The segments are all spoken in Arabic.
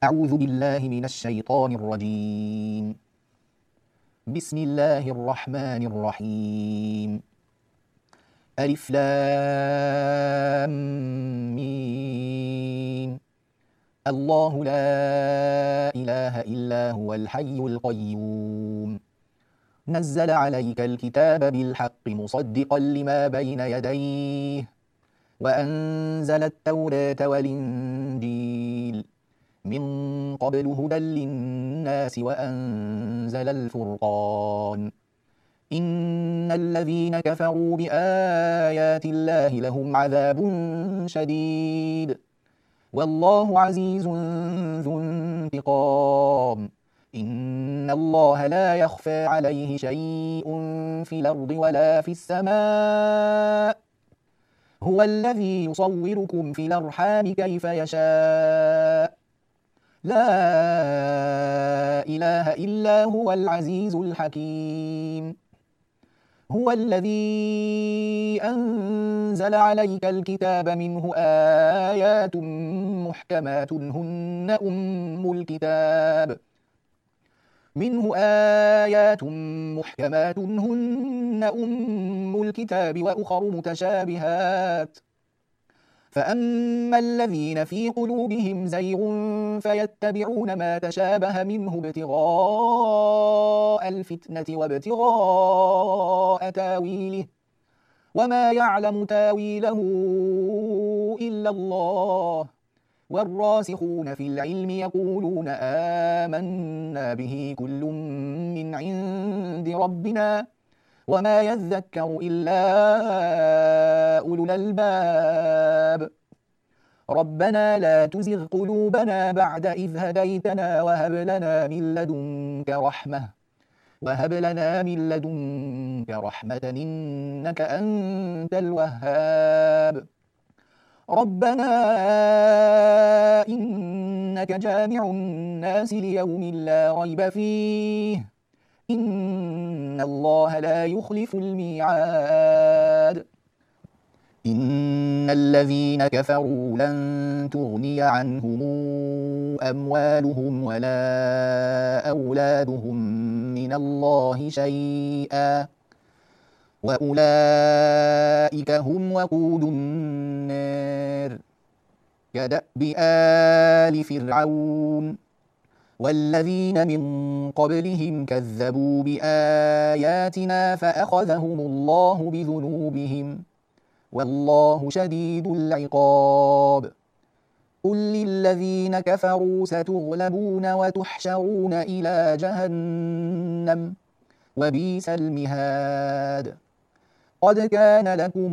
أعوذ بالله من الشيطان الرجيم. بسم الله الرحمن الرحيم. ألف لام ميم. الله لا إله إلا هو الحي القيوم. نزل عليك الكتاب بالحق مصدقا لما بين يديه وأنزل التوراة والإنجيل من قبل هدى للناس وأنزل الفرقان. إن الذين كفروا بآيات الله لهم عذاب شديد والله عزيز ذو انتقام. إن الله لا يخفى عليه شيء في الأرض ولا في السماء. هو الذي يصوركم في الأرحام كيف يشاء. لا إله إلا هو العزيز الحكيم. هو الذي أنزل عليك الكتاب منه آيات محكمات هن أم الكتاب وأخر متشابهات. فأما الذين في قلوبهم زيغ فيتبعون ما تشابه منه ابتغاء الفتنة وابتغاء تاويله وما يعلم تاويله إلا الله. والراسخون في العلم يقولون آمنا به كل من عند ربنا وما يذكر إلا أولو الألباب. ربنا لا تزغ قلوبنا بعد إذ هديتنا وهب لنا من لدنك رحمة إنك أنت الوهاب. ربنا إنك جامع الناس ليوم لا ريب فيه إن الله لا يخلف الميعاد. إن الذين كفروا لن تغني عنهم أموالهم ولا أولادهم من الله شيئا وأولئك هم وقود النار. كدأب آل فرعون والذين من قبلهم كذبوا بآياتنا فأخذهم الله بذنوبهم والله شديد العقاب. قل للذين كفروا ستغلبون وتحشرون إلى جهنم وبئس المهاد. قد كان لكم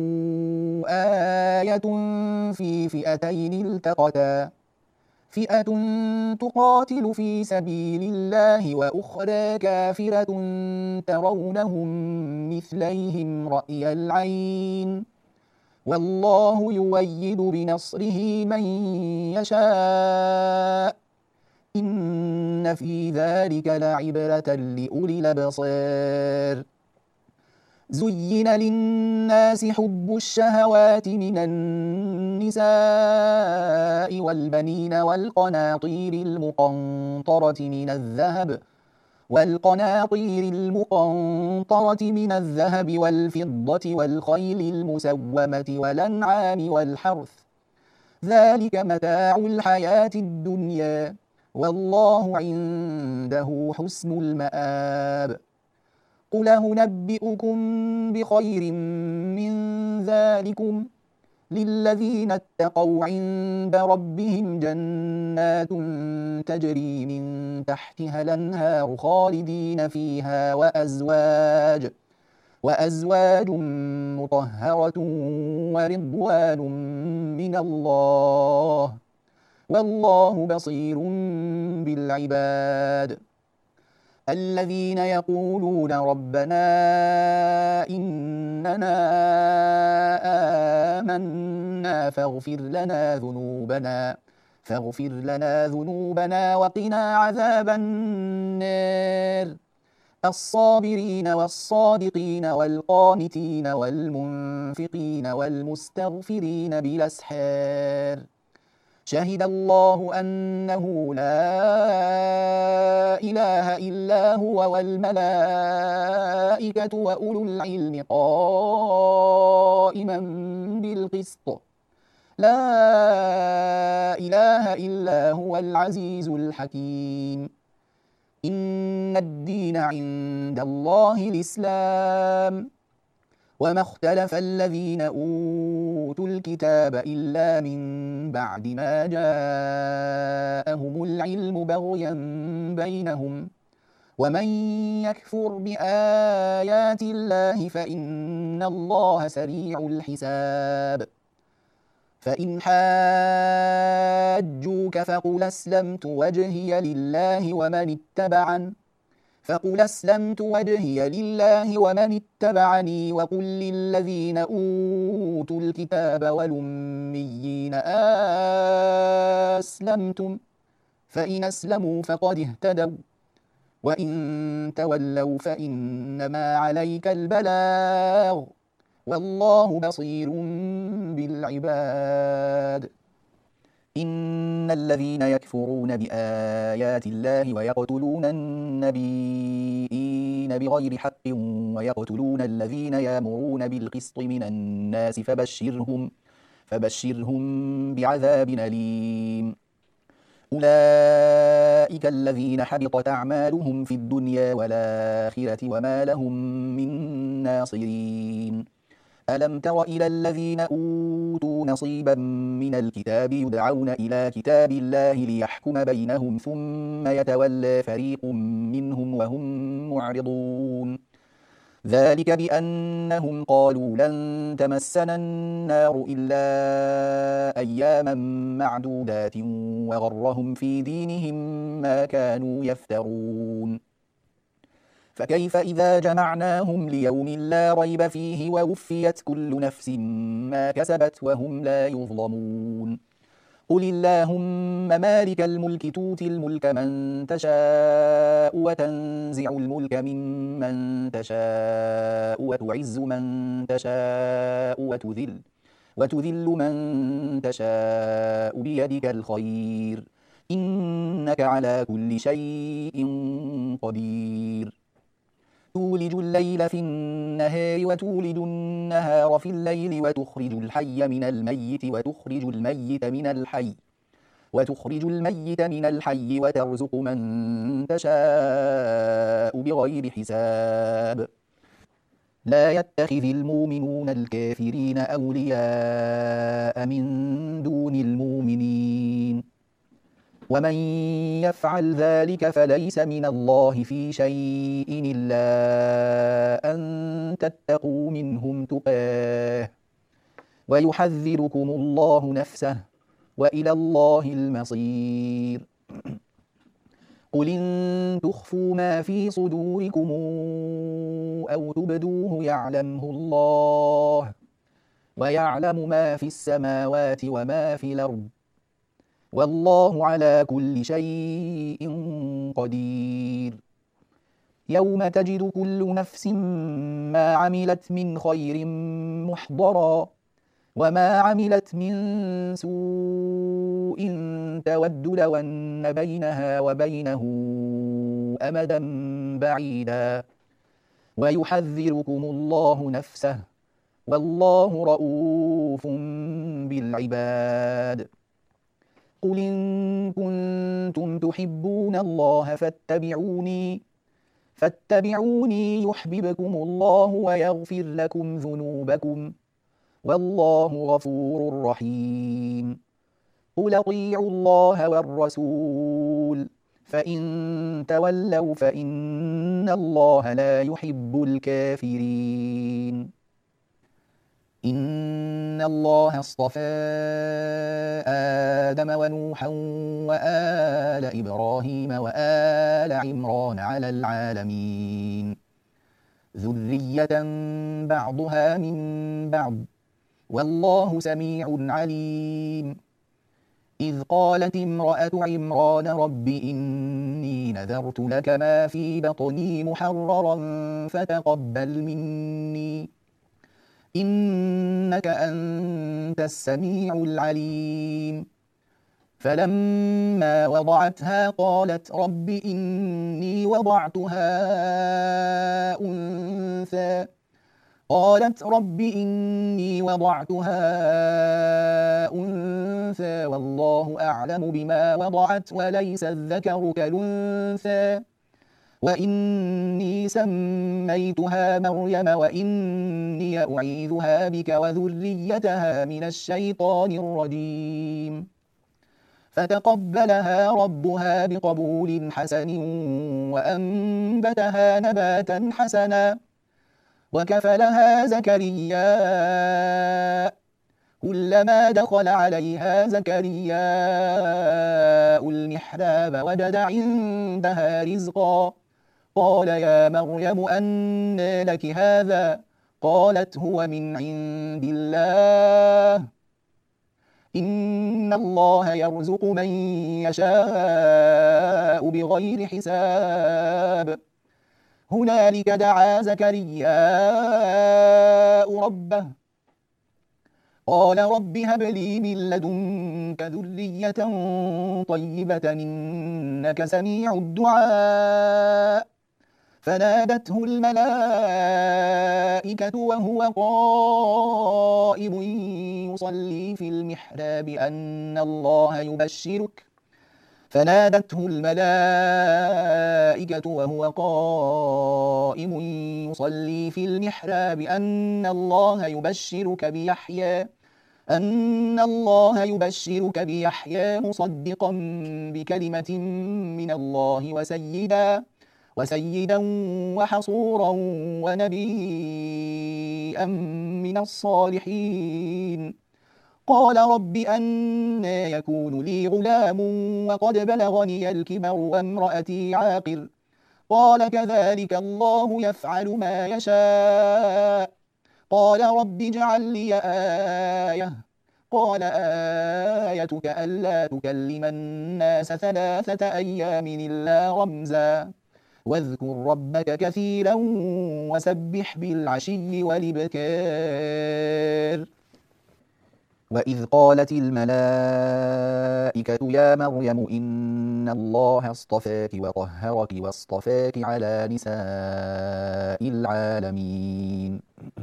آية في فئتين التقتا فئة تقاتل في سبيل الله وأخرى كافرة ترونهم مثليهم رأي العين والله يؤيد بنصره من يشاء إن في ذلك لعبرة لأولي الأبصار. زين للناس حب الشهوات من النساء والبنين والقناطير المقنطرة من الذهب والفضة والخيل المسومة والأنعام والحرث ذلك متاع الحياة الدنيا والله عنده حسن المآب. قل أنبئكم بخير من ذلكم للذين اتقوا عند ربهم جنات تجري من تحتها الأنهار خالدين فيها وأزواج مطهرة ورضوان من الله والله بصير بالعباد. الذين يقولون ربنا إننا آمنا فاغفر لنا ذنوبنا وقنا عذاب النار. الصابرين والصادقين والقانتين والمنفقين والمستغفرين بالأسحار شهد الله أنه لا إله إلا هو والملائكة وأولو العلم قائما بالقسط لا إله إلا هو العزيز الحكيم إن الدين عند الله الإسلام وما اختلف الذين أوتوا الكتاب إلا من بعد ما جاءهم العلم بغيا بينهم ومن يكفر بآيات الله فإن الله سريع الحساب فإن حاجوك فقل أسلمت وجهي لله ومن اتبعني وقل للذين أوتوا الكتاب والأميين أسلمتم فإن أسلموا فقد اهتدوا وإن تولوا فإنما عليك البلاغ والله بصير بالعباد إن الذين يكفرون بآيات الله ويقتلون النبيين بغير حق ويقتلون الذين يأمرون بالقسط من الناس فبشرهم بعذاب أليم أولئك الذين حبطت أعمالهم في الدنيا والآخرة وما لهم من ناصرين ألم تر إلى الذين أوتوا نصيبا من الكتاب يدعون إلى كتاب الله ليحكم بينهم ثم يتولى فريق منهم وهم معرضون ذلك بأنهم قالوا لن تمسنا النار إلا أياما معدودات وغرهم في دينهم ما كانوا يفترون فكيف إذا جمعناهم ليوم لا ريب فيه ووفيت كل نفس ما كسبت وهم لا يظلمون قل اللهم مالك الملك تؤتي الملك من تشاء وتنزع الملك ممن تشاء وتعز من تشاء وتذل من تشاء بيدك الخير إنك على كل شيء قدير تولج الليل في النهار وتولج النهار في الليل وتخرج الحي من الميت وتخرج الميت من الحي وترزق من تشاء بغير حساب لا يتخذ المؤمنون الكافرين أولياء من دون المؤمنين ومن يفعل ذلك فليس من الله في شيء إلا أن تتقوا منهم تقاه ويحذركم الله نفسه وإلى الله المصير قل إن تخفوا ما في صدوركم أو تبدوه يعلمه الله ويعلم ما في السماوات وما في الأرض والله على كل شيء قدير يوم تجد كل نفس ما عملت من خير محضرا وما عملت من سوء تود لو أن بينها وبينه أمدا بعيدا ويحذركم الله نفسه والله رؤوف بالعباد قل إن كنتم تحبون الله فاتبعوني يحببكم الله ويغفر لكم ذنوبكم والله غفور رحيم قل أطيعوا الله والرسول فإن تولوا فإن الله لا يحب الكافرين إن الله اصطفى آدم ونوحا وآل إبراهيم وآل عمران على العالمين ذرية بعضها من بعض والله سميع عليم إذ قالت امرأة عمران رب إني نذرت لك ما في بطني محررا فتقبل مني إنك أنت السميع العليم فلما وضعتها قالت رب إني وضعتها أنثى والله أعلم بما وضعت وليس الذكر كالأنثى وإني سميتها مريم وإني أعيذها بك وذريتها من الشيطان الرجيم فتقبلها ربها بقبول حسن وأنبتها نباتا حسنا وكفلها زكريا كلما دخل عليها زكرياء المحراب وجد عندها رزقا قال يا مريم أنى لك هذا قالت هو من عند الله إن الله يرزق من يشاء بغير حساب هنالك دعا زكرياء ربه قال رب هب لي من لدنك ذرية طيبة إنك سميع الدعاء فنادته الملائكة وهو قائم يصلي في المحراب أن الله يبشرك بيحيى مصدقا بكلمة من الله وسيدا وحصورا ونبيا من الصالحين قال رب أنى يكون لي غلام وقد بلغني الكبر وامرأتي عاقر قال كذلك الله يفعل ما يشاء قال رب اجعل لي آية قال آيتك ألا تكلم الناس 3 أيام إلا رمزا واذكر ربك كثيرا وسبح بالعشي والإبكار وإذ قالت الملائكة يا مريم إن الله اصطفاك وطهرك واصطفاك على نساء العالمين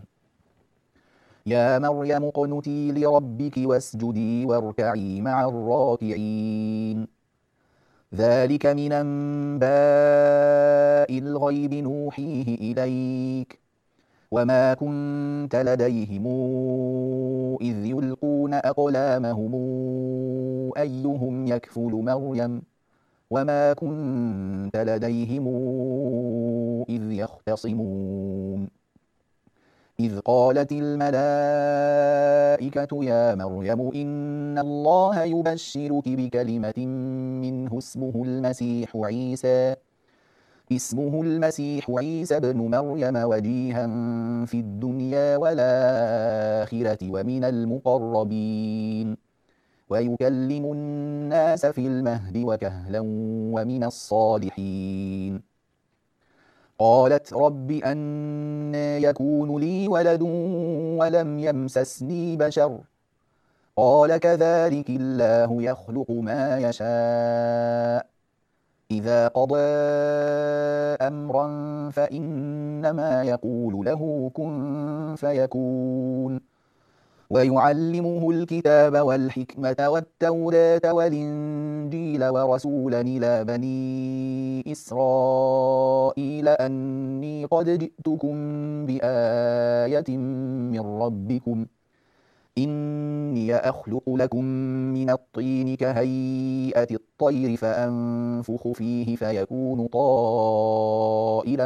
يا مريم اقنتي لربك واسجدي واركعي مع الراكعين ذلك من أنباء الغيب نوحيه إليك وما كنت لديهم إذ يلقون أقلامهم أيهم يكفل مريم وما كنت لديهم إذ يختصمون إذ قالت الملائكة يا مريم إن الله يبشرك بكلمة منه اسمه المسيح عيسى بن مريم وجيها في الدنيا والآخرة ومن المقربين ويكلم الناس في المهد وكهلا ومن الصالحين قالت رب أنى يكون لي ولد ولم يمسسني بشر قال كذلك الله يخلق ما يشاء إذا قضى أمرا فإنما يقول له كن فيكون ويعلمه الكتاب والحكمة والتوراة والإنجيل ورسولا إلى بني إسرائيل أني قد جئتكم بآية من ربكم إني أخلق لكم من الطين كهيئة الطير فأنفخ فيه فيكون طائرا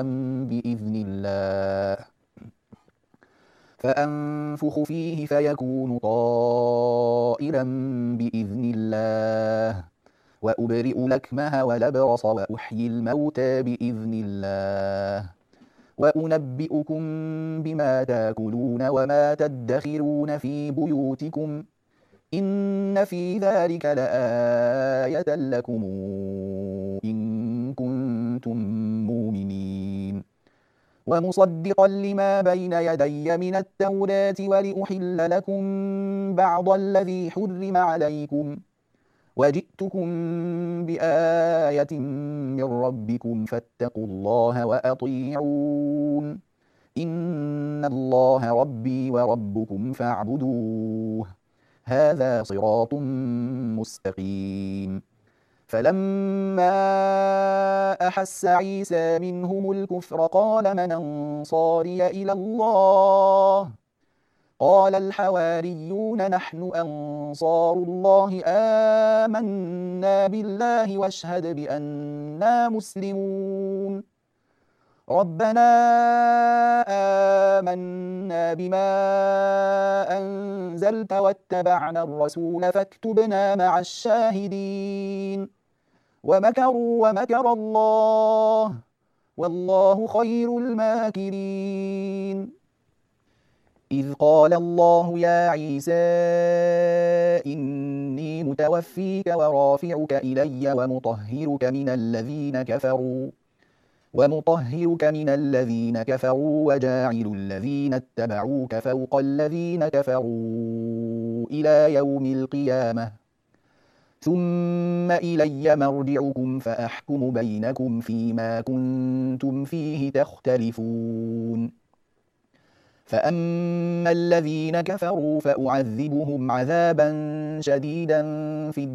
بإذن الله وأبرئ الأكمه والأبرص وأحيي الموتى بإذن الله وأنبئكم بما تاكلون وما تدخرون في بيوتكم إن في ذلك لآية لكم إن كنتم مؤمنين ومصدقا لما بين يدي من التوراة ولأحل لكم بعض الذي حرم عليكم وجئتكم بآية من ربكم فاتقوا الله وأطيعون إن الله ربي وربكم فاعبدوه هذا صراط مستقيم فلما أحس عيسى منهم الكفر قال من أنصاري إلى الله قال الحواريون نحن أنصار الله آمنا بالله واشهد بأننا مسلمون ربنا آمنا بما أنزلت واتبعنا الرسول فاكتبنا مع الشاهدين ومكروا ومكر الله والله خير الماكرين إذ قال الله يا عيسى إني متوفيك ورافعك إلي ومطهرك من الذين كفروا وجاعل الذين اتبعوك فوق الذين كفروا إلى يوم القيامة ثم إلي مرجعكم فأحكم بينكم فيما كنتم فيه تختلفون فأما الذين كفروا فأعذبهم عذابا شديدا في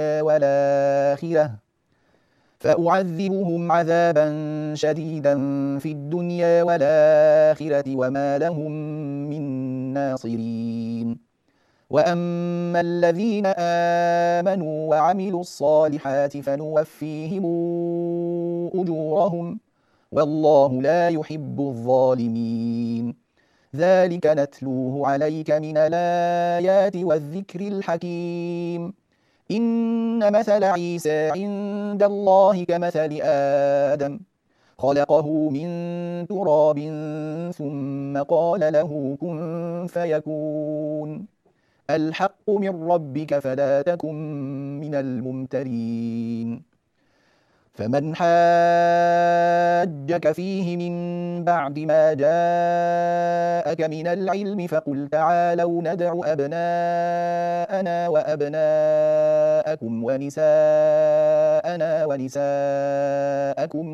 الدنيا والآخرة وما لهم من ناصرين وأما الذين آمنوا وعملوا الصالحات فنوفيهم أجورهم والله لا يحب الظالمين ذلك نتلوه عليك من الآيات والذكر الحكيم إن مثل عيسى عند الله كمثل آدم خلقه من تراب ثم قال له كن فيكون الحق من ربك فلا تكن من الممترين فمن حاجك فيه من بعد ما جاءك من العلم فقل تعالوا ندع أبناءنا وأبناءكم ونساءنا ونساءكم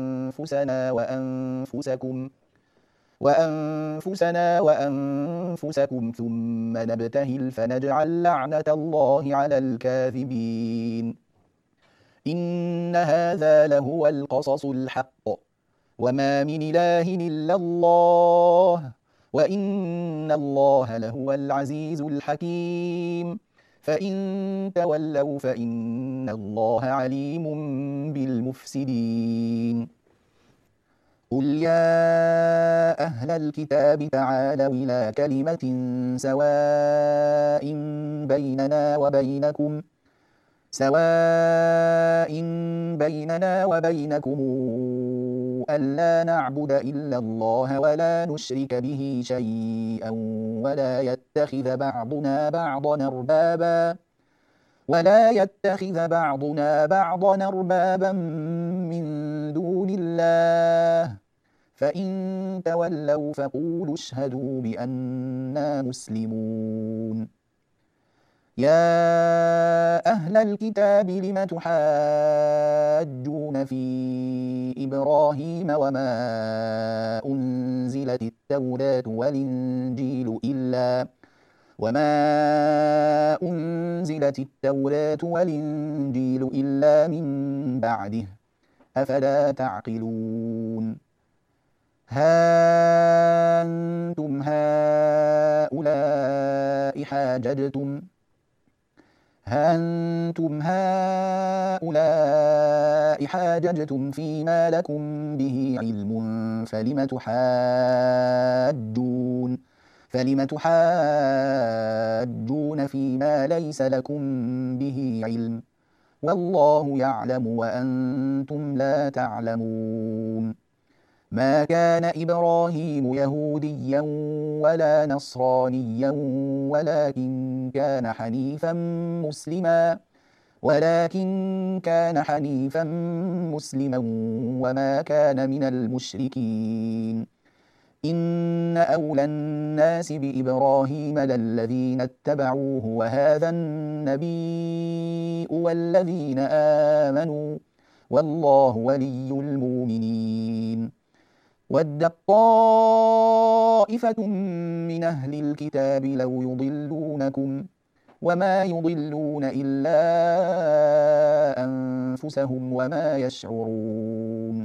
وأنفسنا وأنفسكم ثم نبتهل فنجعل لعنة الله على الكاذبين إن هذا لهو القصص الحق وما من إله إلا الله وإن الله لهو العزيز الحكيم فإن تولوا فإن الله عليم بالمفسدين قل يا أهل الكتاب تعالوا إلى كلمة سواء بيننا وبينكم ألا نعبد إلا الله ولا نشرك به شيئا ولا يتخذ بعضنا بعضا أربابا من دون الله فإن تولوا فقولوا اشهدوا بأننا مسلمون يا أهل الكتاب لم تحاجون في إبراهيم وما أنزلت التوراة والإنجيل إلا من بعده أفلا تعقلون ها أنتم هؤلاء حاججتم فيما لكم به علم فلم تحاجون فيما ليس لكم به علم والله يعلم وأنتم لا تعلمون ما كان إبراهيم يهوديا ولا نصرانيا ولكن كان حنيفا مسلما وما كان من المشركين إن أولى الناس بإبراهيم للذين اتبعوه وهذا النبي والذين آمنوا والله ولي المؤمنين ودت طائفة من أهل الكتاب لو يضلونكم وما يضلون إلا أنفسهم وما يشعرون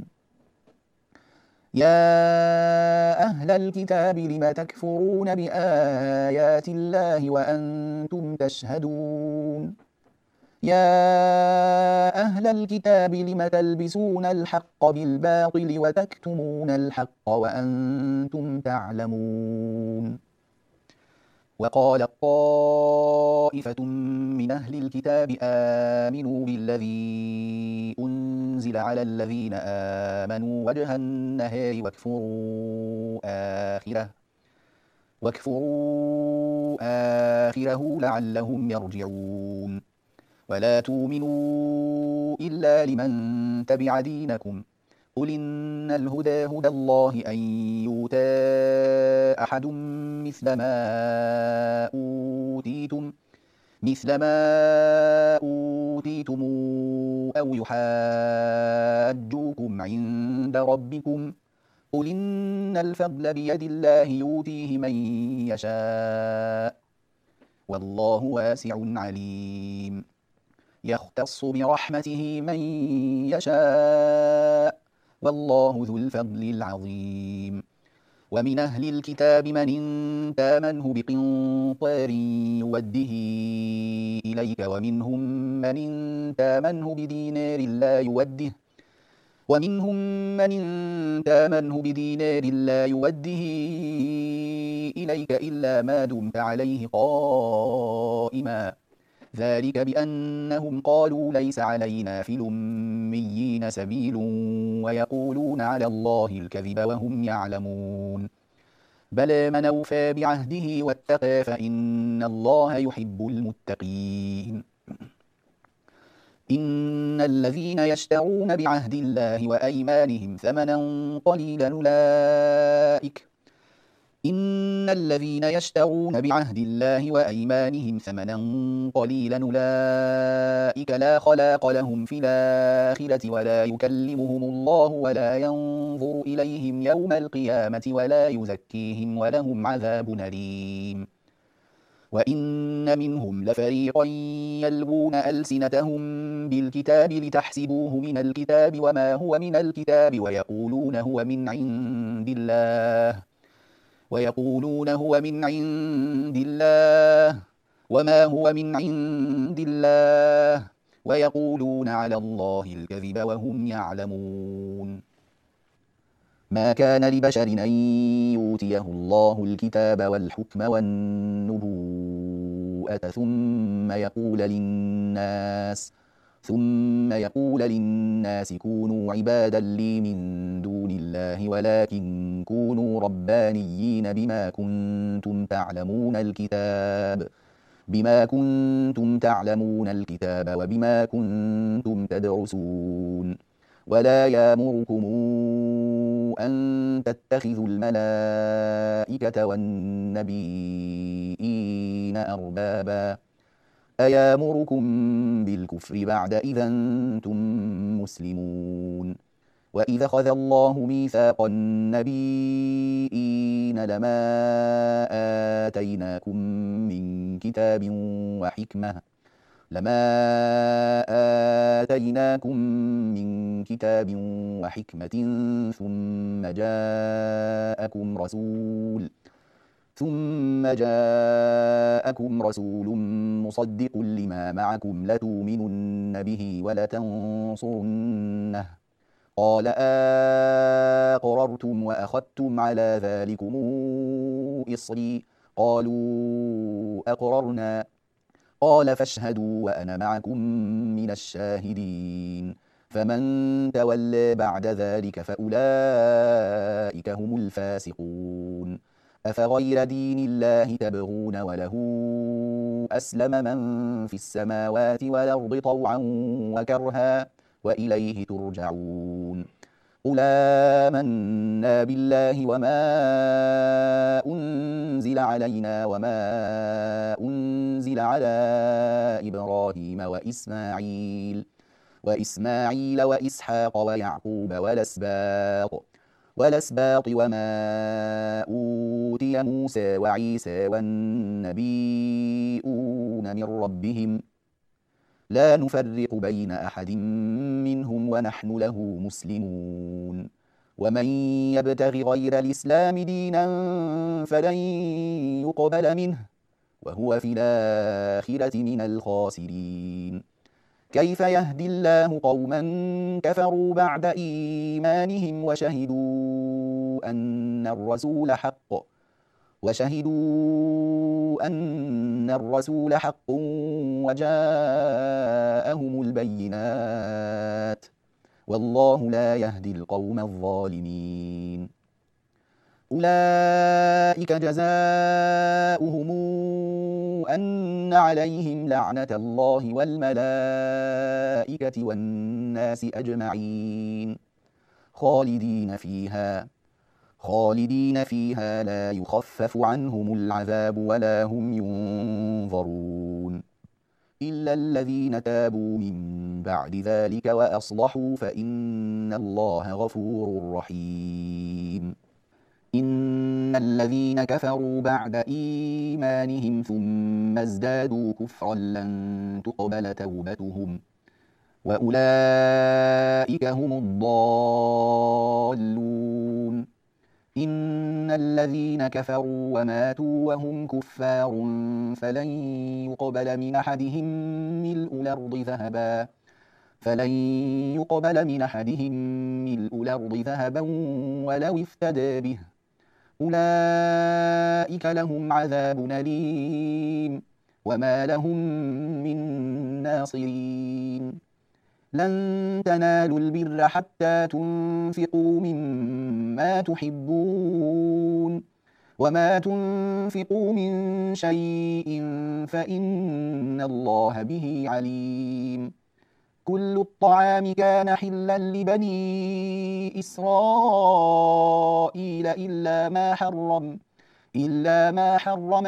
يا أهل الكتاب لم تكفرون بآيات الله وأنتم تشهدون يا أهل الكتاب لم تلبسون الحق بالباطل وتكتمون الحق وأنتم تعلمون وقالت طائفة من أهل الكتاب آمنوا بالذي أنزل على الذين آمنوا وجه النهار واكفروا آخره لعلهم يرجعون ولا تؤمنوا إلا لمن تبع دينكم قل إن الهدى هدى الله أن يؤتى أحد مثل ما أوتيتم أو يحاجوكم عند ربكم قل إن الفضل بيد الله يؤتيه من يشاء والله واسع عليم يختص برحمته من يشاء والله ذو الفضل العظيم ومن أهل الكتاب من إن تامنه بقنطار يوده إليك ومنهم من إن تامنه بدينار لا يوده إليك إلا ما دمت عليه قائما ذلك بأنهم قالوا ليس علينا في الأميين سبيل ويقولون على الله الكذب وهم يعلمون بلى من أوفى بعهده واتقى فإن الله يحب المتقين إن الذين يشترون بعهد الله وأيمانهم ثمنا قليلا أولئك لا خلاق لهم في الآخرة ولا يكلمهم الله ولا ينظر إليهم يوم القيامة ولا يزكيهم ولهم عذاب أليم وإن منهم لفريقا يلوون ألسنتهم بالكتاب لتحسبوه من الكتاب وما هو من الكتاب ويقولون هو من عند الله وما هو من عند الله ويقولون على الله الكذب وهم يعلمون ما كان لبشر أن يؤتيه الله الكتاب والحكم والنبوءة ثم يقول للناس كونوا عبادا لي من دون الله ولكن كونوا ربانيين بما كنتم تعلمون الكتاب وبما كنتم تدرسون ولا يأمركم أن تتخذوا الملائكة والنبيين أربابا أيامركم بالكفر بعد إذا أنتم مسلمون وإذا أخذ الله ميثاق النبيين لما آتيناكم من كتاب وحكمة ثم جاءكم رسول مصدق لما معكم لتؤمنن به ولتنصرنه قال أقررتم وأخذتم على ذلكم إصري قالوا أقررنا قال فاشهدوا وأنا معكم من الشاهدين فمن تولى بعد ذلك فأولئك هم الفاسقون أفغير دين الله تبغون وله أسلم من في السماوات والأرض طوعا وكرها وإليه ترجعون قل آمنا بالله وما أنزل علينا وما أنزل على إبراهيم وإسماعيل وإسحاق ويعقوب والأسباط وما أوتي موسى وعيسى والنبيون من ربهم لا نفرق بين أحد منهم ونحن له مسلمون ومن يبتغ غير الإسلام دينا فلن يقبل منه وهو في الآخرة من الخاسرين كيف يهدي الله قوما كفروا بعد إيمانهم وشهدوا أن الرسول حق وجاءهم البينات والله لا يهدي القوم الظالمين أولئك جزاؤهم أن عليهم لعنة الله والملائكة والناس أجمعين خالدين فيها لا يخفف عنهم العذاب ولا هم ينظرون إلا الذين تابوا من بعد ذلك وأصلحوا فإن الله غفور رحيم إن الذين كفروا بعد إيمانهم ثم ازدادوا كفرا لن تقبل توبتهم وأولئك هم الضالون إن الذين كفروا وماتوا وهم كفار فلن يقبل من أحدهم ملء الأرض ذهبا ولو افتدى به أولئك لهم عذاب أليم وما لهم من ناصرين لن تنالوا البر حتى تنفقوا مما تحبون وما تنفقوا من شيء فإن الله به عليم كل الطعام كان حلا لبني إسرائيل إلا ما حرم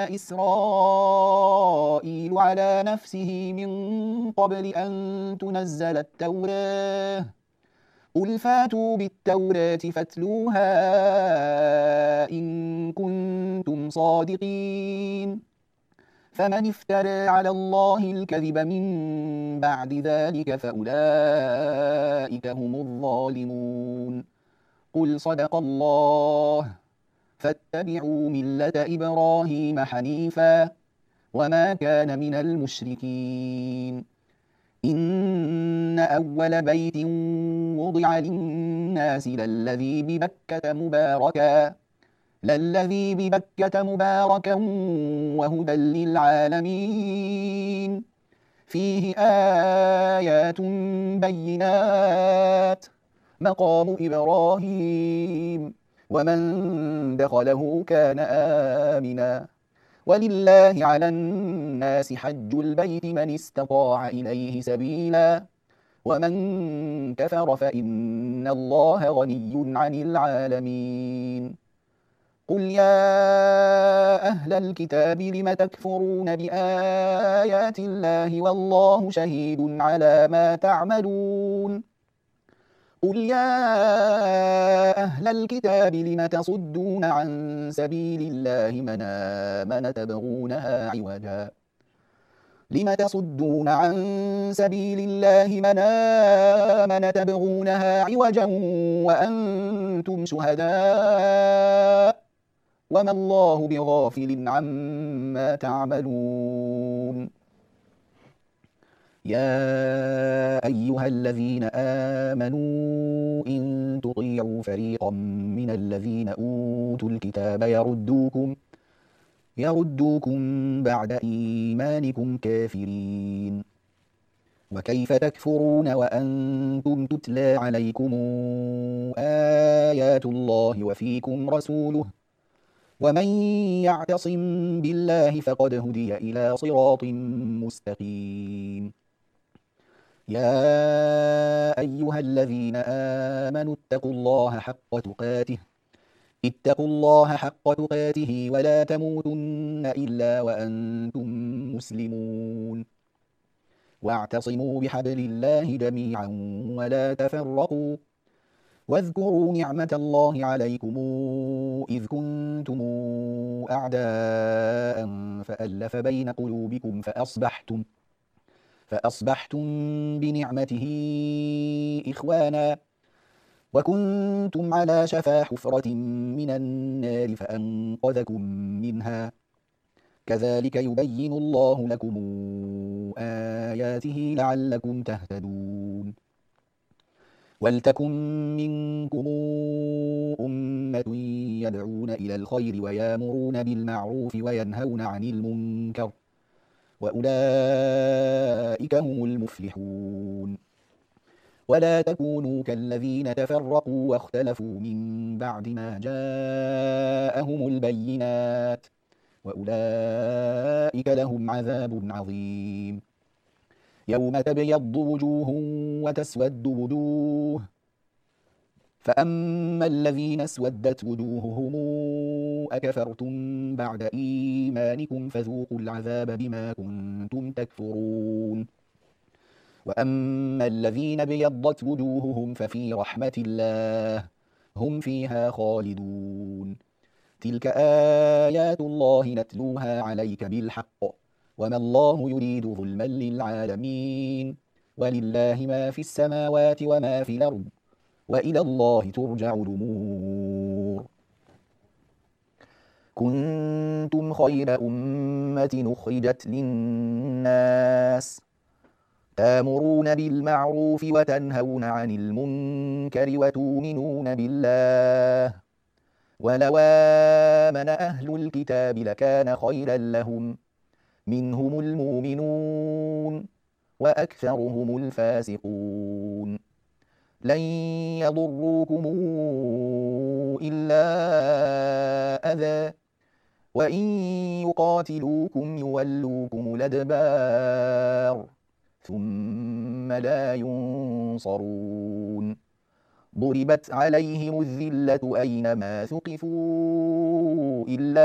إسرائيل على نفسه من قبل أن تنزل التوراة قل فاتوا بالتوراة فاتلوها إن كنتم صادقين فمن افترى على الله الكذب من بعد ذلك فأولئك هم الظالمون قل صدق الله فاتبعوا ملة إبراهيم حنيفا وما كان من المشركين إن أول بيت وضع للناس للذي ببكة مباركا وهدى للعالمين فيه آيات بينات مقام إبراهيم ومن دخله كان آمنا ولله على الناس حج البيت من استطاع إليه سبيلا ومن كفر فإن الله غني عن العالمين قل يا أهل الكتاب لم تكفرون بآيات الله والله شهيد على ما تعملون قل يا أهل الكتاب لم تصدون عن سبيل الله من آمن تبغونها عوجا وأنتم شهداء وما الله بغافل عما تعملون يا أيها الذين آمنوا إن تطيعوا فريقا من الذين أوتوا الكتاب يردوكم بعد إيمانكم كافرين وكيف تكفرون وأنتم تتلى عليكم آيات الله وفيكم رسوله ومن يعتصم بالله فقد هدي إلى صراط مستقيم يا أيها الذين آمنوا اتقوا الله حق تقاته ولا تموتن إلا وأنتم مسلمون واعتصموا بحبل الله جميعا ولا تفرقوا واذكروا نعمة الله عليكم إذ كنتم أعداء فألف بين قلوبكم فأصبحتم بنعمته إخوانا وكنتم على شفا حفرة من النار فأنقذكم منها كذلك يبين الله لكم آياته لعلكم تهتدون ولتكن منكم أمة يدعون إلى الخير ويامرون بالمعروف وينهون عن المنكر وأولئك هم المفلحون ولا تكونوا كالذين تفرقوا واختلفوا من بعد ما جاءهم البينات وأولئك لهم عذاب عظيم يوم تبيض وجوه وتسود وجوه فأما الذين اسودت وجوههم أكفرتم بعد إيمانكم فذوقوا العذاب بما كنتم تكفرون وأما الذين ابيضت وجوههم ففي رحمة الله هم فيها خالدون تلك آيات الله نتلوها عليك بالحق وما الله يريد ظلما للعالمين ولله ما في السماوات وما في الأرض وإلى الله ترجع الأمور كنتم خير أمة أخرجت للناس تامرون بالمعروف وتنهون عن المنكر وتؤمنون بالله ولو آمن أهل الكتاب لكان خيرا لهم منهم المؤمنون وأكثرهم الفاسقون لن يضروكم إلا أذى وإن يقاتلوكم يولوكم الأدبار ثم لا ينصرون ضربت عليهم الذلة أينما ثقفوا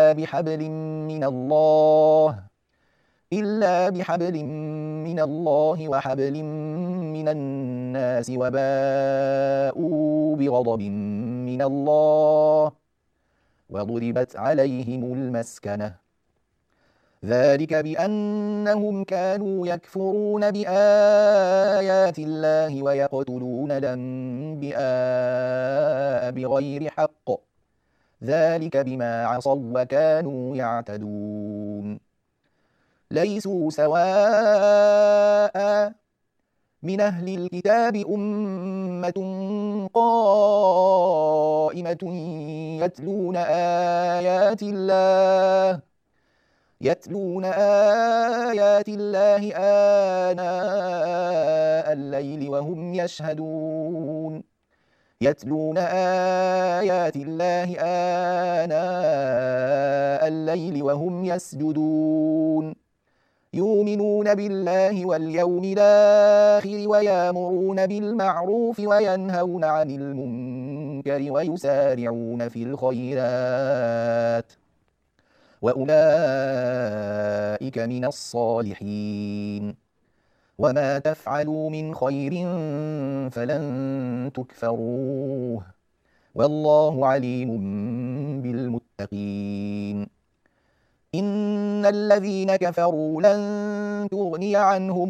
إلا بحبل من الله وحبل من الناس وباءوا بغضب من الله وضربت عليهم المسكنة ذلك بأنهم كانوا يكفرون بآيات الله ويقتلون الأنبياء بغير حق ذلك بما عصوا وكانوا يعتدون ليسوا سواء من أهل الكتاب أمة قائمة يتلون آيات الله آناء الليل وهم يشهدون يتلون آيات الله آناء الليل وهم يسجدون يؤمنون بالله واليوم الآخر ويامرون بالمعروف وينهون عن المنكر ويسارعون في الخيرات وأولئك من الصالحين وما تفعلوا من خير فلن تكفروه والله عليم بالمتقين إن الذين كفروا لن تغني عنهم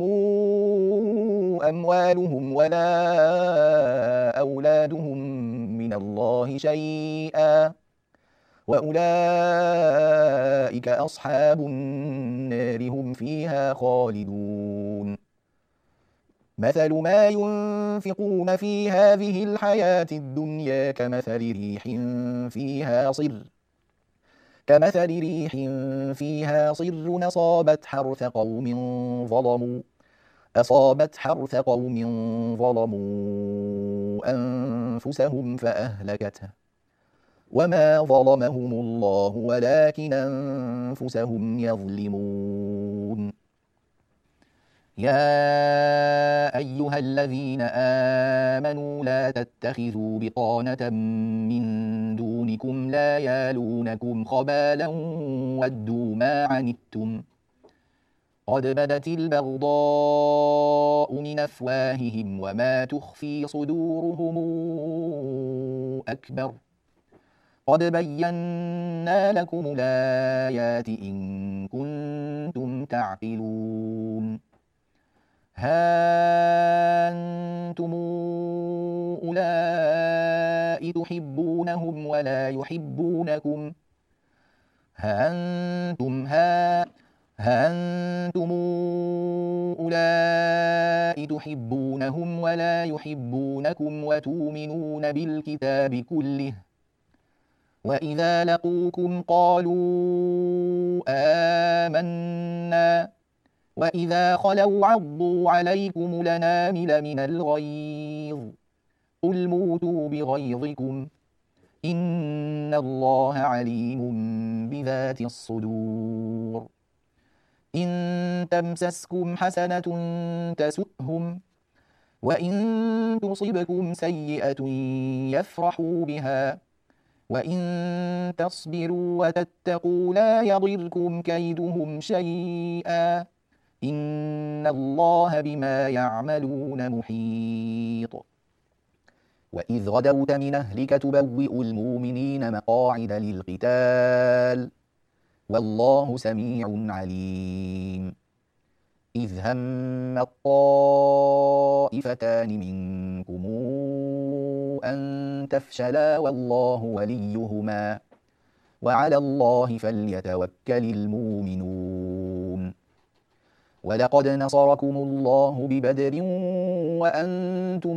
أموالهم ولا أولادهم من الله شيئا وأولئك أصحاب النار هم فيها خالدون مثل ما ينفقون في هذه الحياة الدنيا كمثل ريح فيها صر أصابت حرث قوم ظلموا أنفسهم فأهلكته وما ظلمهم الله ولكن أنفسهم يظلمون يا أيها الذين آمنوا لا تتخذوا بطانة من دونكم لا يالونكم خبالا ودوا ما عنتم قد بدت البغضاء من أفواههم وما تخفي صدورهم أكبر قد بينا لكم الآيات إن كنتم تعقلون ها أنتم أولئك تحبونهم ولا يحبونكم ها أنتم أولئك تحبونهم ولا يحبونكم وتؤمنون بالكتاب كله وإذا لقوكم قالوا آمنا وإذا خلوا عضوا عليكم الأنامل من الغيظ قل موتوا بغيظكم إن الله عليم بذات الصدور إن تمسسكم حسنة تسؤهم وإن تصبكم سيئة يفرحوا بها وإن تصبروا وتتقوا لا يضركم كيدهم شيئا إن الله بما يعملون محيط وإذ غدوت من أهلك تبوئ المؤمنين مقاعد للقتال والله سميع عليم إذ هم الطائفتان منكم أن تفشلا والله وليهما وعلى الله فليتوكل المؤمنون ولقد نصركم الله ببدر وأنتم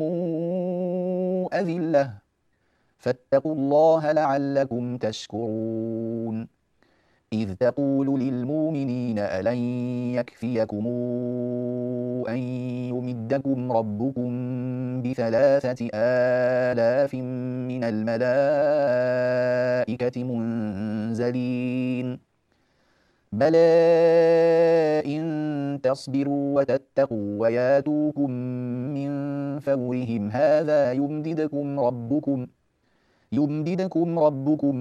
أذلة فاتقوا الله لعلكم تشكرون إذ تقول للمؤمنين ألن يكفيكم أن يمدكم ربكم ب3,000 من الملائكة منزلين بلى إن تصبروا وتتقوا وياتوكم من فورهم هذا يمددكم ربكم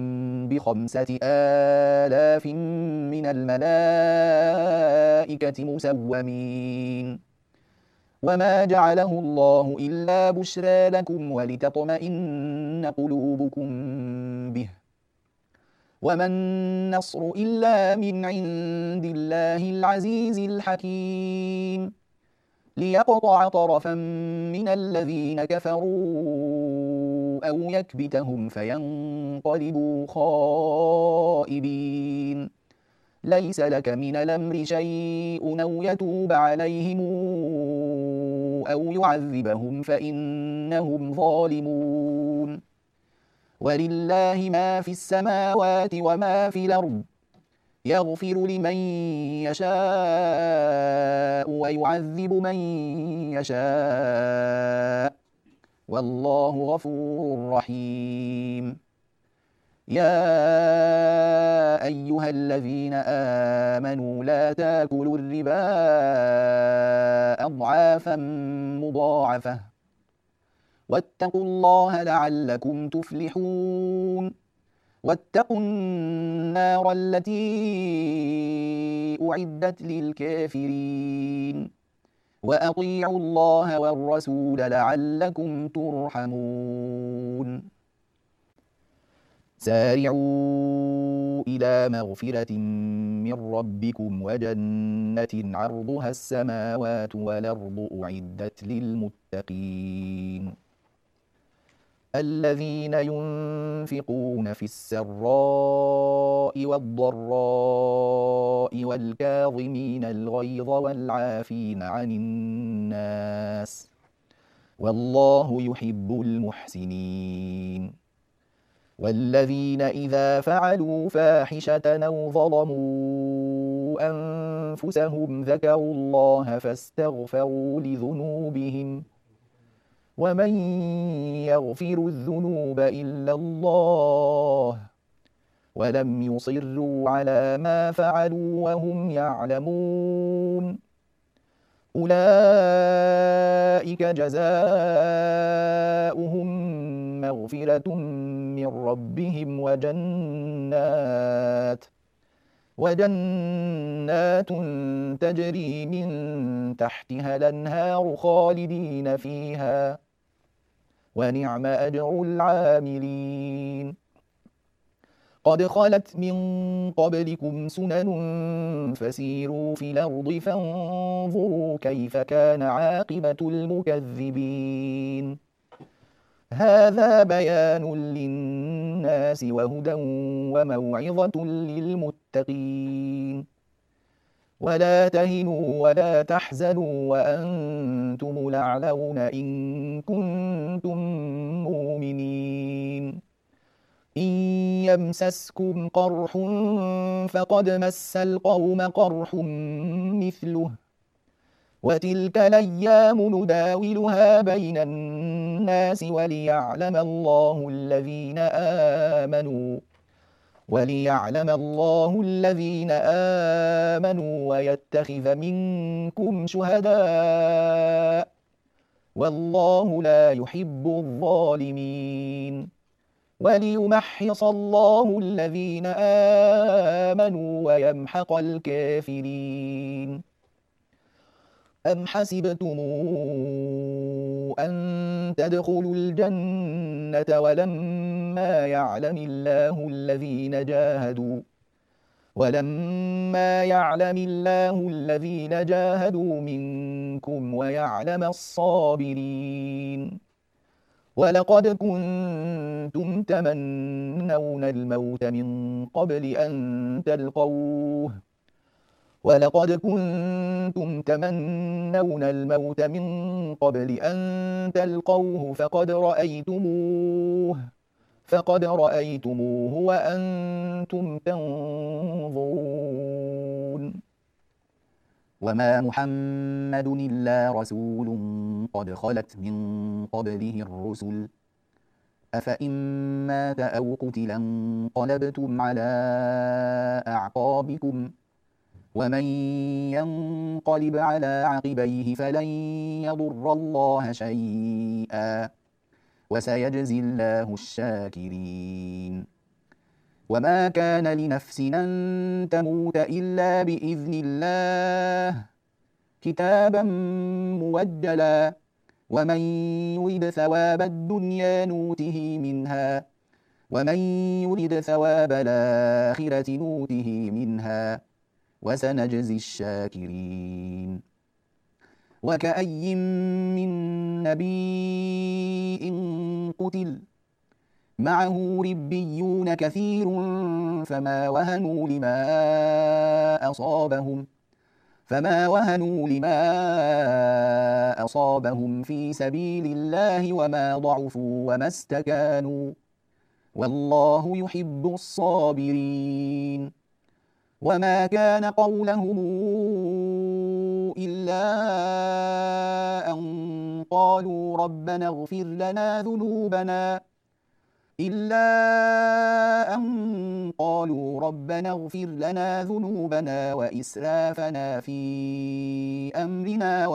ب5,000 من الملائكة مسومين وما جعله الله إلا بشرى لكم ولتطمئن قلوبكم به وما النصر إلا من عند الله العزيز الحكيم ليقطع طرفا من الذين كفروا أو يكبتهم فينقلبوا خائبين ليس لك من الأمر شيء أو يتوب عليهم أو يعذبهم فإنهم ظالمون ولله ما في السماوات وما في الأرض يغفر لمن يشاء ويعذب من يشاء والله غفور رحيم يا أيها الذين آمنوا لا تاكلوا الربا أضعافا مضاعفة واتقوا الله لعلكم تفلحون واتقوا النار التي أعدت للكافرين وأطيعوا الله والرسول لعلكم ترحمون سارعوا إلى مغفرة من ربكم وجنة عرضها السماوات والأرض أعدت للمتقين الذين ينفقون في السراء والضراء والكاظمين الغيظ والعافين عن الناس والله يحب المحسنين والذين إذا فعلوا فاحشة أو ظلموا أنفسهم ذكروا الله فاستغفروا لذنوبهم ومن يغفر الذنوب إلا الله ولم يصروا على ما فعلوا وهم يعلمون أولئك جزاؤهم مغفرة من ربهم وجنات تجري من تحتها الأنهار خالدين فيها ونعم أجر العاملين قد خلت من قبلكم سنن فسيروا في الأرض فانظروا كيف كان عاقبة المكذبين هذا بيان للناس وهدى وموعظة للمتقين ولا تهنوا ولا تحزنوا وأنتم الأعلون إن كنتم مؤمنين إن يمسسكم قرح فقد مس القوم قرح مثله وتلك الأيام نداولها بين الناس وليعلم الله الذين آمنوا ويتخذ منكم شهداء والله لا يحب الظالمين وليمحص الله الذين آمنوا ويمحق الكافرين أم حسبتم أن تدخلوا الجنة ولما يعلم الله الذين جاهدوا منكم ويعلم الصابرين ولقد كنتم تمنون الموت من قبل أن تلقوه فقد رأيتموه وأنتم تنظرون وما محمد إلا رسول قد خلت من قبله الرسل أفإن مات أو قتل انقلبتم على أعقابكم ومن ينقلب على عقبيه فلن يضر الله شيئا وسيجزي الله الشاكرين وما كان لنفس أن تموت إلا بإذن الله كتابا موجلا ومن يرد ثواب الدنيا نوته منها ومن يرد ثواب الآخرة نوته منها وسنجزي الشاكرين وكأي من نبي قتل معه ربيون كثير فما وهنوا لما أصابهم في سبيل الله وما ضعفوا وما استكانوا والله يحب الصابرين وما كان قولهم إلا أن قالوا ربنا اغفر لنا ذنوبنا وإسرافنا في أمرنا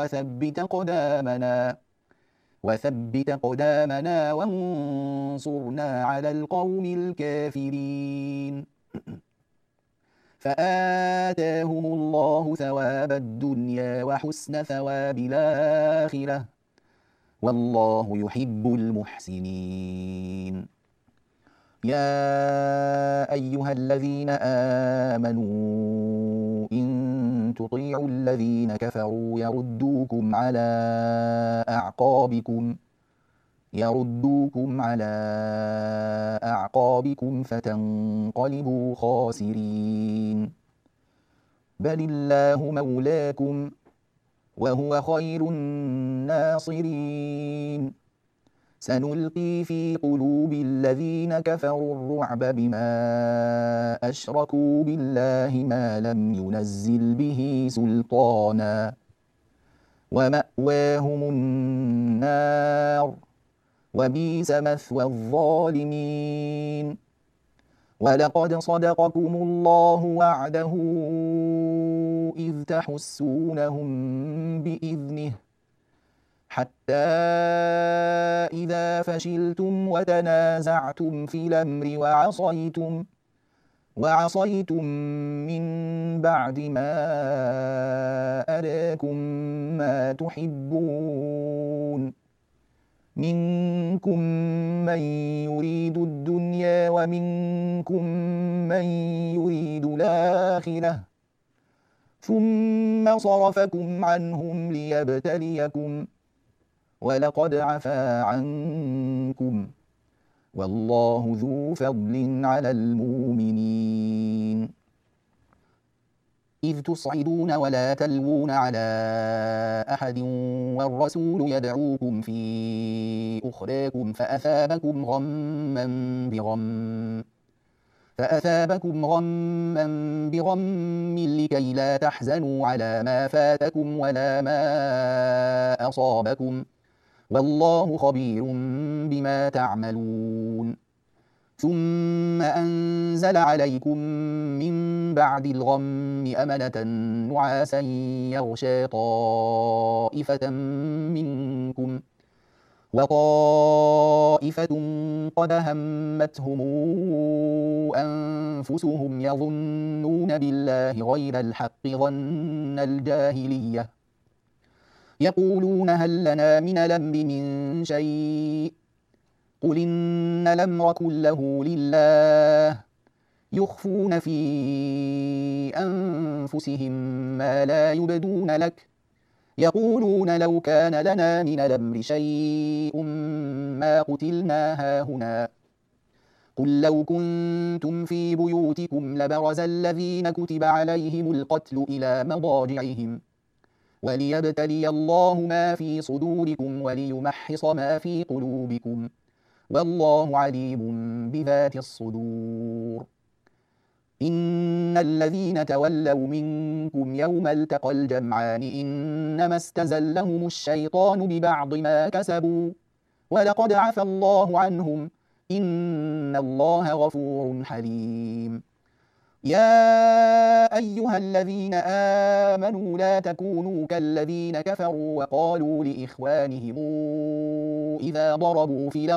وثبت قدامنا وانصرنا على القوم الكافرين فآتاهم الله ثواب الدنيا وحسن ثواب الآخرة والله يحب المحسنين يا أيها الذين آمنوا إن تطيعوا الذين كفروا يردوكم على أعقابكم فتنقلبوا خاسرين بل الله مولاكم وهو خير الناصرين سنلقي في قلوب الذين كفروا الرعب بما أشركوا بالله ما لم ينزل به سلطانا ومأواهم النار وبئس مثوى الظالمين ولقد صدقكم الله وعده إذ تحسونهم بإذنه حتى إذا فشلتم وتنازعتم في الأمر وعصيتم من بعد ما أراكم ما تحبون منكم من يريد الدنيا ومنكم من يريد الآخرة ثم صرفكم عنهم ليبتليكم ولقد عفا عنكم والله ذو فضل على المؤمنين إذ تصعدون ولا تلوون على أحد والرسول يدعوكم في أخراكم فأثابكم غما بغم لكي لا تحزنوا على ما فاتكم ولا ما أصابكم والله خبير بما تعملون ثم أنزل عليكم من بعد الغم أمنة نعاسا يغشى طائفة منكم وطائفة قد همتهم أنفسهم يظنون بالله غير الحق ظن الجاهلية يقولون هل لنا من الأمر من شيء قل إن الأمر كله لله يخفون في أنفسهم ما لا يبدون لك يقولون لو كان لنا من الأمر شيء ما قتلنا هاهنا قل لو كنتم في بيوتكم لبرز الذين كتب عليهم القتل إلى مضاجعهم وليبتلي الله ما في صدوركم وليمحص ما في قلوبكم والله عليم بذات الصدور إن الذين تولوا منكم يوم التقى الجمعان إنما استزلهم الشيطان ببعض ما كسبوا ولقد عفى الله عنهم إن الله غفور حليم يا أيها الذين آمنوا لا تكونوا كالذين كفروا وقالوا لإخوانهم إذا ضربوا في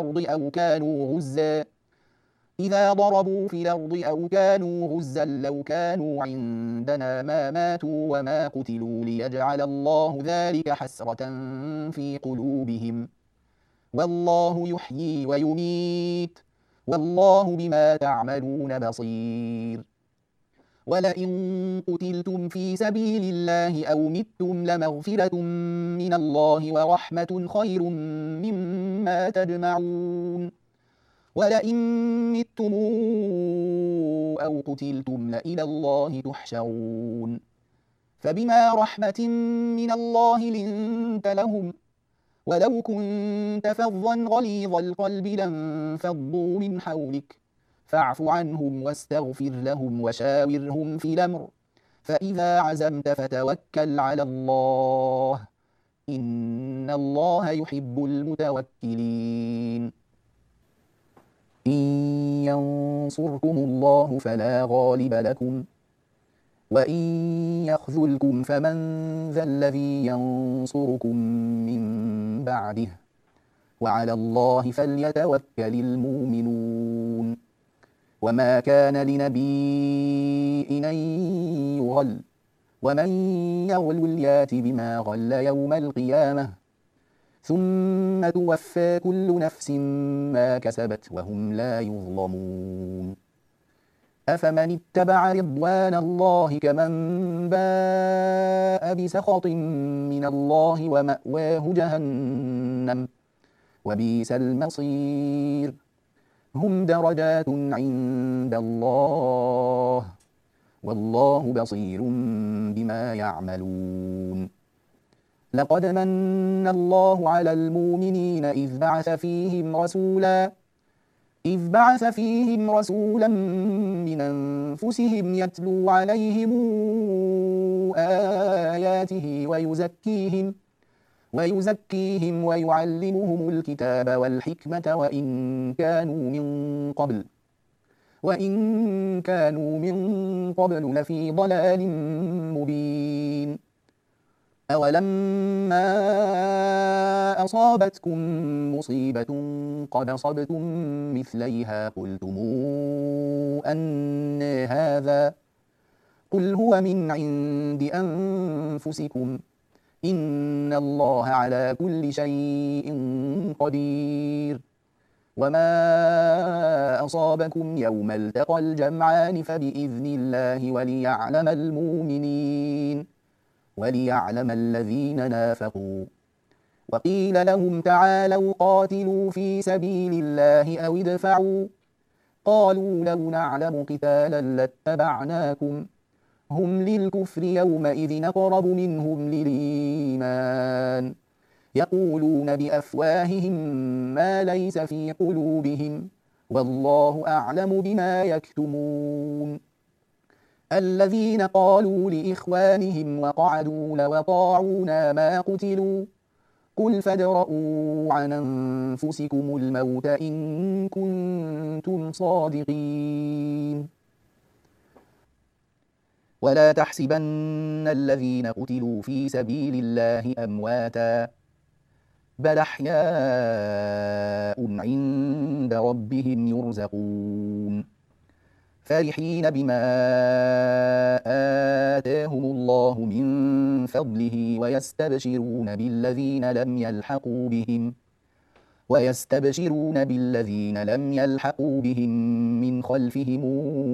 الأرض أو كانوا غزا لو كانوا عندنا ما ماتوا وما قتلوا ليجعل الله ذلك حسرة في قلوبهم والله يحيي ويميت والله بما تعملون بصير ولئن قتلتم في سبيل الله أو متم لمغفرة من الله ورحمة خير مما تجمعون ولئن متم أو قتلتم لإلى الله تحشرون فبما رحمة من الله لنت لهم ولو كنت فظا غليظ القلب لانفضوا من حولك فاعف عنهم واستغفر لهم وشاورهم في الأمر فإذا عزمت فتوكل على الله إن الله يحب المتوكلين إن ينصركم الله فلا غالب لكم وإن يخذلكم فمن ذا الذي ينصركم من بعده وعلى الله فليتوكل المؤمنون وما كان لنبي أن يغل ومن يغل يات بما غل يوم القيامة ثم توفى كل نفس ما كسبت وهم لا يظلمون أفمن اتبع رضوان الله كمن باء بسخط من الله ومأواه جهنم وبئس المصير هم درجات عند الله والله بصير بما يعملون لقد من الله على المؤمنين إذ بعث فيهم رسولا من أنفسهم يتلو عليهم آياته ويزكيهم ويعلمهم الكتاب والحكمة وإن كانوا من قبل لفي ضلال مبين أولما أصابتكم مصيبة قد أصبتم مثليها قلتم أن هذا قل هو من عند أنفسكم إن الله على كل شيء قدير وما أصابكم يوم التقى الجمعان فبإذن الله وليعلم الذين نافقوا وقيل لهم تعالوا قاتلوا في سبيل الله أو ادفعوا قالوا لو نعلم قتالا لاتبعناكم هم للكفر يومئذ أقرب منهم للإيمان يقولون بأفواههم ما ليس في قلوبهم والله أعلم بما يكتمون الذين قالوا لإخوانهم وقعدوا لو أطاعونا ما قتلوا قل فادرءوا عن أنفسكم الموت إن كنتم صادقين ولا تحسبن الذين قتلوا في سبيل الله أمواتا بل أحياء عند ربهم يرزقون فرحين بما آتاهم الله من فضله ويستبشرون بالذين لم يلحقوا بهم من خلفهم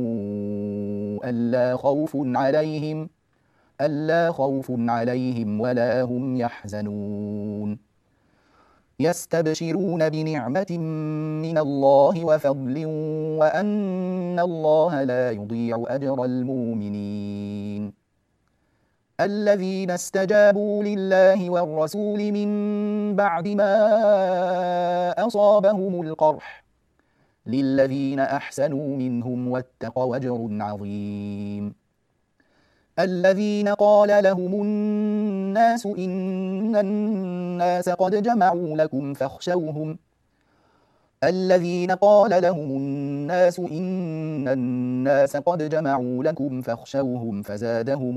ألا خوف عليهم ولا هم يحزنون يستبشرون بنعمة من الله وفضل وأن الله لا يضيع أجر المؤمنين الذين استجابوا لله والرسول من بعد ما أصابهم القرح للذين أحسنوا منهم واتقوا أجر عظيم الذين قال لهم الناس إن الناس قد جمعوا لكم فاخشوهم فزادهم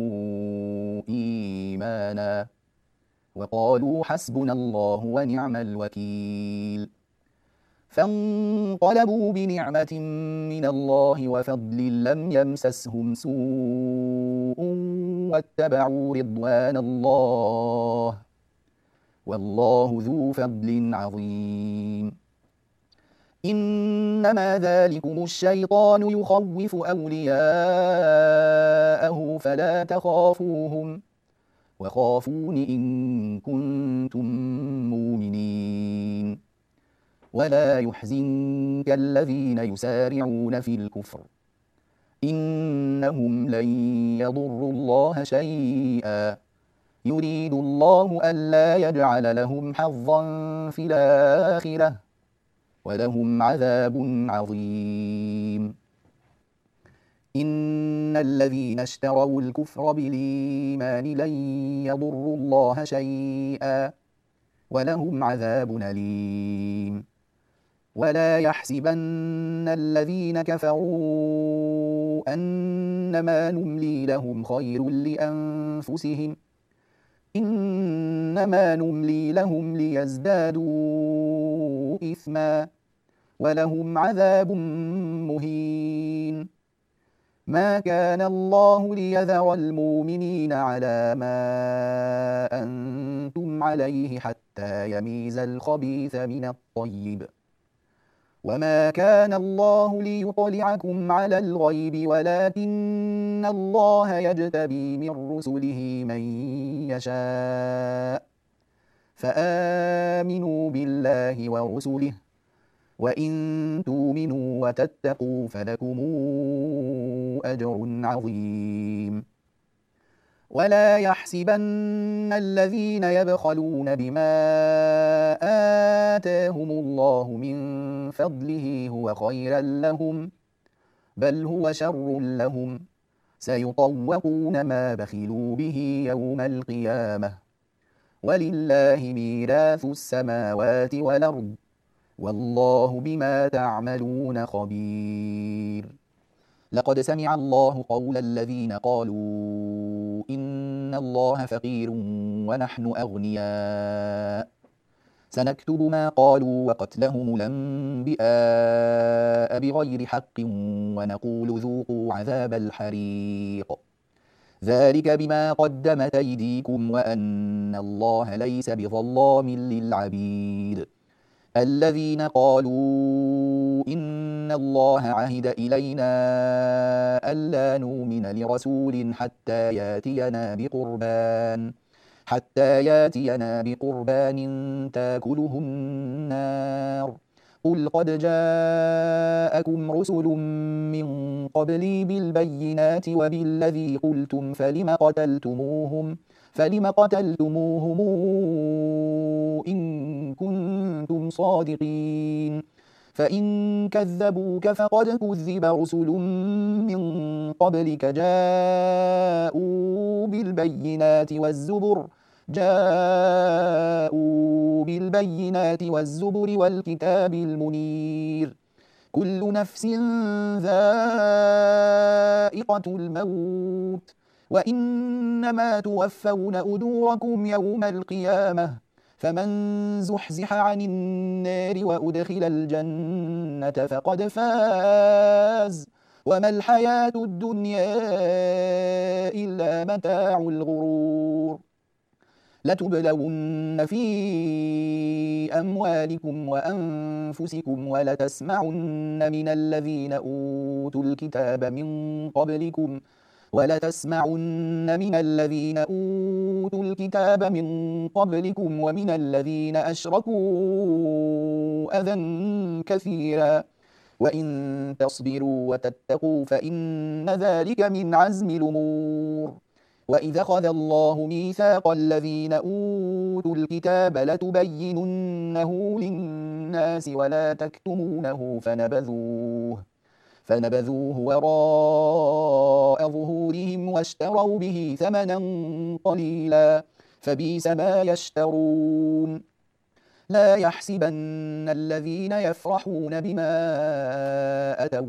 إيمانا وقالوا حسبنا الله ونعم الوكيل فانقلبوا بنعمة من الله وفضل لم يمسسهم سوء واتبعوا رضوان الله والله ذو فضل عظيم إنما ذلكم الشيطان يخوف أولياءه فلا تخافوهم وخافون إن كنتم مؤمنين ولا يحزنك الذين يسارعون في الكفر إنهم لن يضروا الله شيئا يريد الله ألا يجعل لهم حظا في الآخرة ولهم عذاب عظيم إن الذين اشتروا الكفر بالإيمان لن يضروا الله شيئا ولهم عذاب أليم ولا يحسبن الذين كفروا أنما نملي لهم خير لأنفسهم إنما نملي لهم ليزدادوا إثما ولهم عذاب مهين ما كان الله ليذر المؤمنين على ما أنتم عليه حتى يميز الخبيث من الطيب وما كان الله ليطلعكم على الغيب ولكن الله يجتبي من رسله من يشاء فآمنوا بالله ورسله وإن تؤمنوا وتتقوا فلكم أجر عظيم ولا يحسبن الذين يبخلون بما آتاهم الله من فضله هو خيرا لهم بل هو شر لهم سيطوقون ما بخلوا به يوم القيامة ولله ميراث السماوات والأرض والله بما تعملون خبير. لقد سمع الله قول الذين قالوا إن الله فقير ونحن أغنياء، سنكتب ما قالوا وقتلهم الأنبياء بغير حق ونقول ذوقوا عذاب الحريق، ذلك بما قدمت أيديكم وأن الله ليس بظلام للعبيد. الذين قالوا إن الله عهد إلينا ألا نؤمن لرسول حتى ياتينا بقربان تاكله النار، قل قد جاءكم رسل من قبلي بالبينات وبالذي قلتم فلم قتلتموهم إن كنتم صادقين، فإن كذبوك فقد كذب رسل من قبلك جاءوا بالبينات والزبر والكتاب المنير، كل نفس ذائقة الموت وإنما توفون أجوركم يوم القيامة، فمن زحزح عن النار وأدخل الجنة فقد فاز، وما الحياة الدنيا إلا متاع الغرور. لتبلون في أموالكم وأنفسكم ولتسمعن من الذين أوتوا الكتاب من قبلكم ومن الذين أشركوا أذى كثيرا، وإن تصبروا وتتقوا فإن ذلك من عزم الأمور. وإذا أخذ الله ميثاق الذين أوتوا الكتاب لتبيننه للناس ولا تكتمونه فنبذوه وراء ظهورهم واشتروا به ثمنا قليلا، فبئس ما يشترون. لا يحسبن الذين يفرحون بما أتوا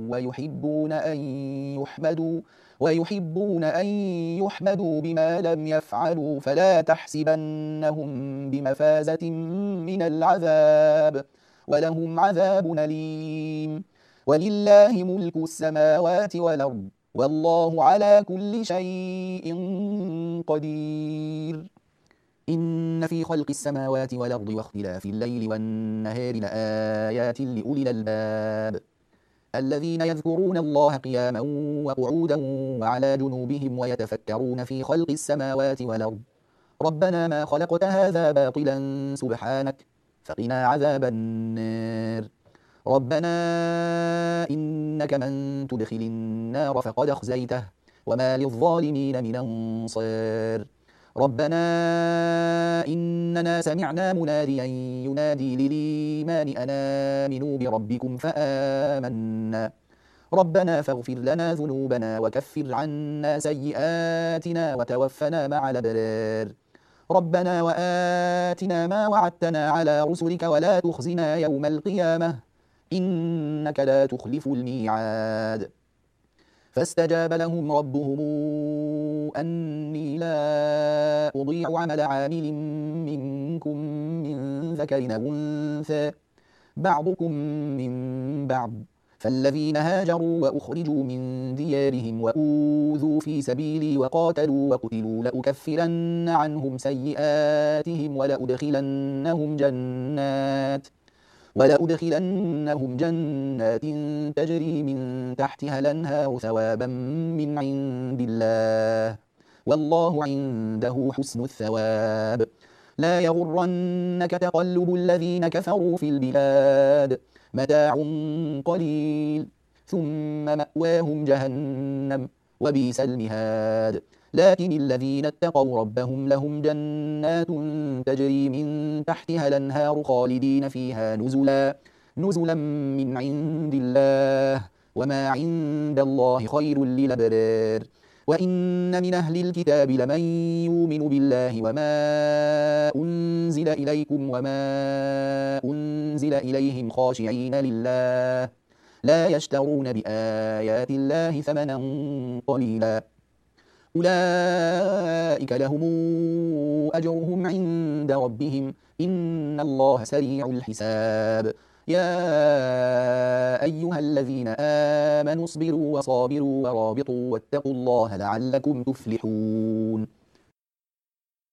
ويحبون أن يحمدوا بما لم يفعلوا فلا تحسبنهم بمفازة من العذاب، ولهم عذاب أليم. ولله ملك السماوات والأرض والله على كل شيء قدير. إن في خلق السماوات والأرض واختلاف الليل والنهار لآيات لأولي الألباب، الذين يذكرون الله قياما وقعودا وعلى جنوبهم ويتفكرون في خلق السماوات والأرض ربنا ما خلقت هذا باطلا سبحانك فقنا عذاب النار. ربنا إنك من تدخل النار فقد أخزيته وما للظالمين من أنصار. ربنا إننا سمعنا مناديا ينادي للإيمان أن آمنوا بربكم فآمنا، ربنا فاغفر لنا ذنوبنا وكفر عنا سيئاتنا وتوفنا مع الأبرار. ربنا وآتنا ما وعدتنا على رسلك ولا تخزنا يوم القيامة إنك لا تخلف الميعاد. فاستجاب لهم ربهم أني لا أضيع عمل عامل منكم من ذكر أو أنثى بعضكم من بعض، فالذين هاجروا وأخرجوا من ديارهم وأوذوا في سبيلي وقاتلوا وقتلوا لأكفرن عنهم سيئاتهم ولأدخلنهم جنات تجري من تحتها الأنهار ثوابا من عند الله والله عنده حسن الثواب. لا يغرنك تقلب الذين كفروا في البلاد متاع قليل ثم مأواهم جهنم وبئس المهاد. لكن الذين اتقوا ربهم لهم جنات تجري من تحتها الأنهار خالدين فيها نزلا من عند الله وما عند الله خير للأبرار. وإن من أهل الكتاب لمن يؤمن بالله وما أنزل إليكم وما أنزل إليهم خاشعين لله لا يشترون بآيات الله ثمنا قليلا أولئك لهم أجرهم عند ربهم إن الله سريع الحساب يا أيها الذين آمنوا اصبروا وصابروا ورابطوا واتقوا الله لعلكم تفلحون